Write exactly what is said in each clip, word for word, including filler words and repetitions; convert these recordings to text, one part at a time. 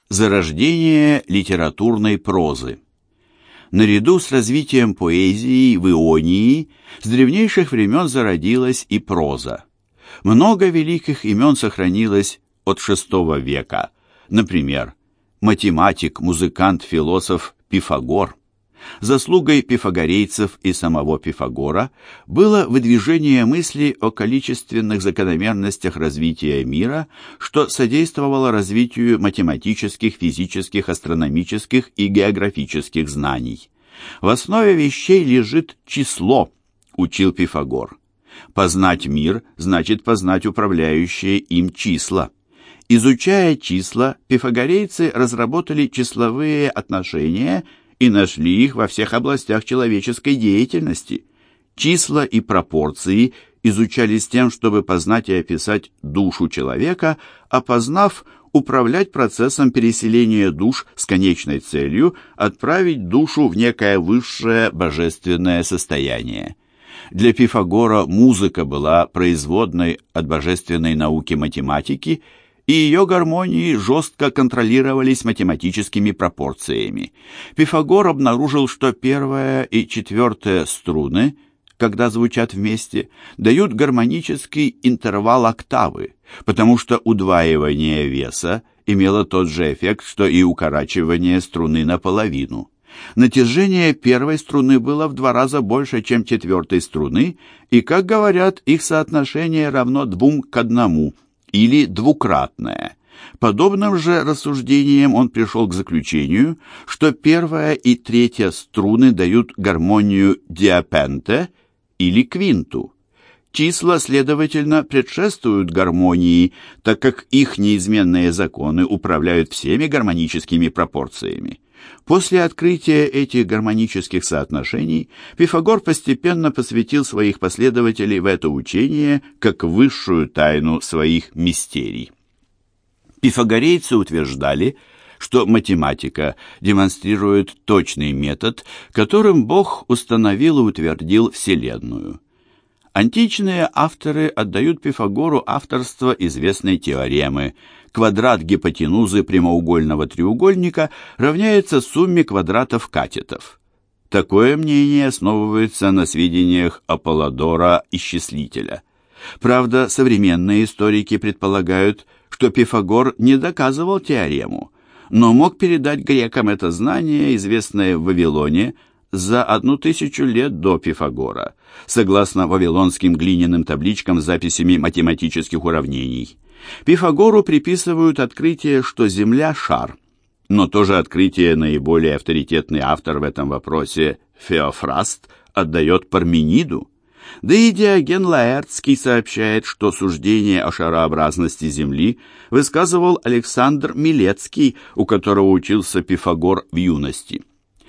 Зарождение литературной прозы. Наряду с развитием поэзии в Ионии с древнейших времен зародилась и проза. Много великих имен сохранилось от шестого века. Например, математик, музыкант, философ Пифагор. Заслугой пифагорейцев и самого Пифагора было выдвижение мысли о количественных закономерностях развития мира, что содействовало развитию математических, физических, астрономических и географических знаний. В основе вещей лежит число, учил Пифагор. Познать мир значит познать управляющие им числа. Изучая числа, пифагорейцы разработали числовые отношения и нашли их во всех областях человеческой деятельности. Числа и пропорции изучались с тем, чтобы познать и описать душу человека, а познав, управлять процессом переселения душ с конечной целью отправить душу в некое высшее божественное состояние. Для Пифагора музыка была производной от божественной науки математики, и ее гармонии жестко контролировались математическими пропорциями. Пифагор обнаружил, что первая и четвертая струны, когда звучат вместе, дают гармонический интервал октавы, потому что удваивание веса имело тот же эффект, что и укорачивание струны наполовину. Натяжение первой струны было в два раза больше, чем четвертой струны, и, как говорят, их соотношение равно двум к одному, или двукратное. Подобным же рассуждением он пришел к заключению, что первая и третья струны дают гармонию диапенте или квинту. Числа, следовательно, предшествуют гармонии, так как их неизменные законы управляют всеми гармоническими пропорциями. После открытия этих гармонических соотношений Пифагор постепенно посвятил своих последователей в это учение как высшую тайну своих мистерий. Пифагорейцы утверждали, что математика демонстрирует точный метод, которым Бог установил и утвердил Вселенную. Античные авторы отдают Пифагору авторство известной теоремы: квадрат гипотенузы прямоугольного треугольника равняется сумме квадратов катетов. Такое мнение основывается на сведениях Аполлодора Исчислителя. Правда, современные историки предполагают, что Пифагор не доказывал теорему, но мог передать грекам это знание, известное в Вавилоне, за одну тысячу лет до Пифагора, согласно вавилонским глиняным табличкам с записями математических уравнений. Пифагору приписывают открытие, что Земля – шар, но то же открытие наиболее авторитетный автор в этом вопросе, Феофраст, отдает Пармениду. Да и Диоген Лаэртский сообщает, что суждение о шарообразности Земли высказывал Александр Милецкий, у которого учился Пифагор в юности.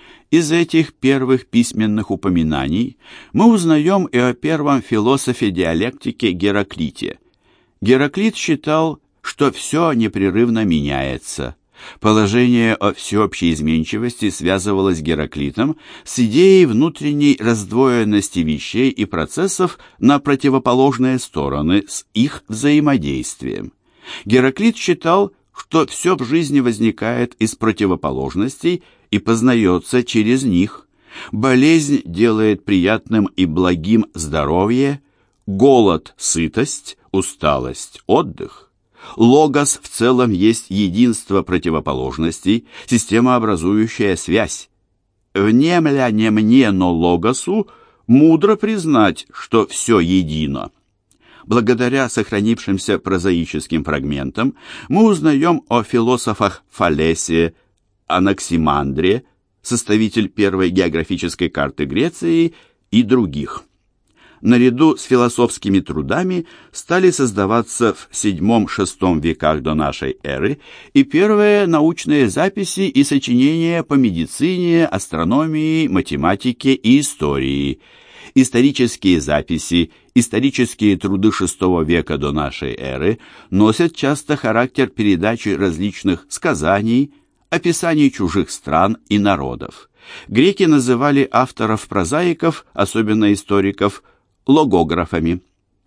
Из этих первых письменных упоминаний мы узнаем и о первом философе диалектики Гераклите. Гераклит считал, что все непрерывно меняется. Положение о всеобщей изменчивости связывалось Гераклитом с идеей внутренней раздвоенности вещей и процессов на противоположные стороны с их взаимодействием. Гераклит считал, что все в жизни возникает из противоположностей и познается через них. Болезнь делает приятным и благим здоровье, голод – сытость, усталость – отдых. Логос в целом есть единство противоположностей, системообразующая связь. Внемля не мне, но логосу, мудро признать, что все едино. Благодаря сохранившимся прозаическим фрагментам мы узнаем о философах Фалесе, Анаксимандре, составитель первой географической карты Греции, и других. Наряду с философскими трудами стали создаваться в седьмом-шестом веках до нашей эры и первые научные записи и сочинения по медицине, астрономии, математике и истории. Исторические записи, исторические труды шестого века до нашей эры носят часто характер передачи различных сказаний, описаний чужих стран и народов. Греки называли авторов-прозаиков, особенно историков, логографами.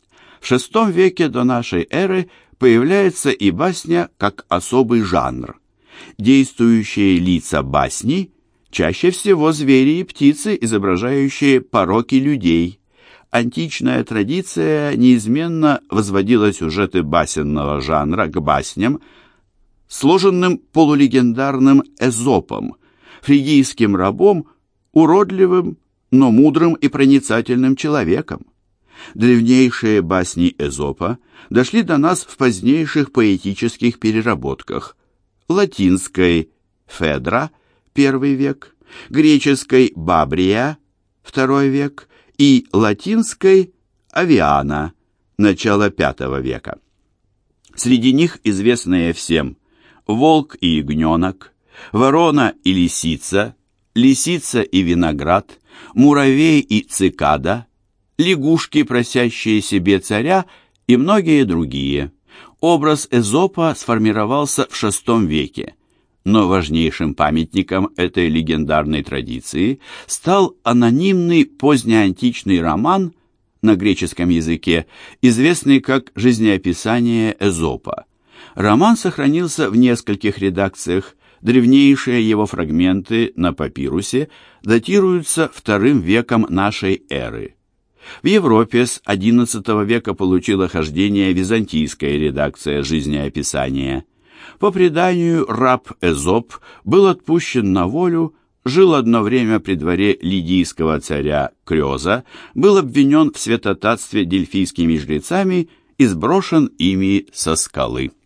В шестом веке до нашей эры появляется и басня как особый жанр. Действующие лица басни чаще всего звери и птицы, изображающие пороки людей. Античная традиция неизменно возводила сюжеты басенного жанра к басням, сложенным полулегендарным Эзопом, фригийским рабом, уродливым, но мудрым и проницательным человеком. Древнейшие басни Эзопа дошли до нас в позднейших поэтических переработках: латинской «Федра» первый век, греческой «Бабрия» второй век и латинской «Авиана» начало пятого века. Среди них известные всем «Волк и ягненок», «Ворона и лисица», «Лисица и виноград», «Муравей и цикада», «Лягушки, просящие себе царя» и многие другие. Образ Эзопа сформировался в шестом веке, но важнейшим памятником этой легендарной традиции стал анонимный позднеантичный роман на греческом языке, известный как «Жизнеописание Эзопа». Роман сохранился в нескольких редакциях. Древнейшие его фрагменты на папирусе датируются вторым веком нашей эры. В Европе с одиннадцатого века получила хождение византийская редакция жизнеописания. По преданию, раб Эзоп был отпущен на волю, жил одно время при дворе лидийского царя Крёза, был обвинен в святотатстве дельфийскими жрецами и сброшен ими со скалы.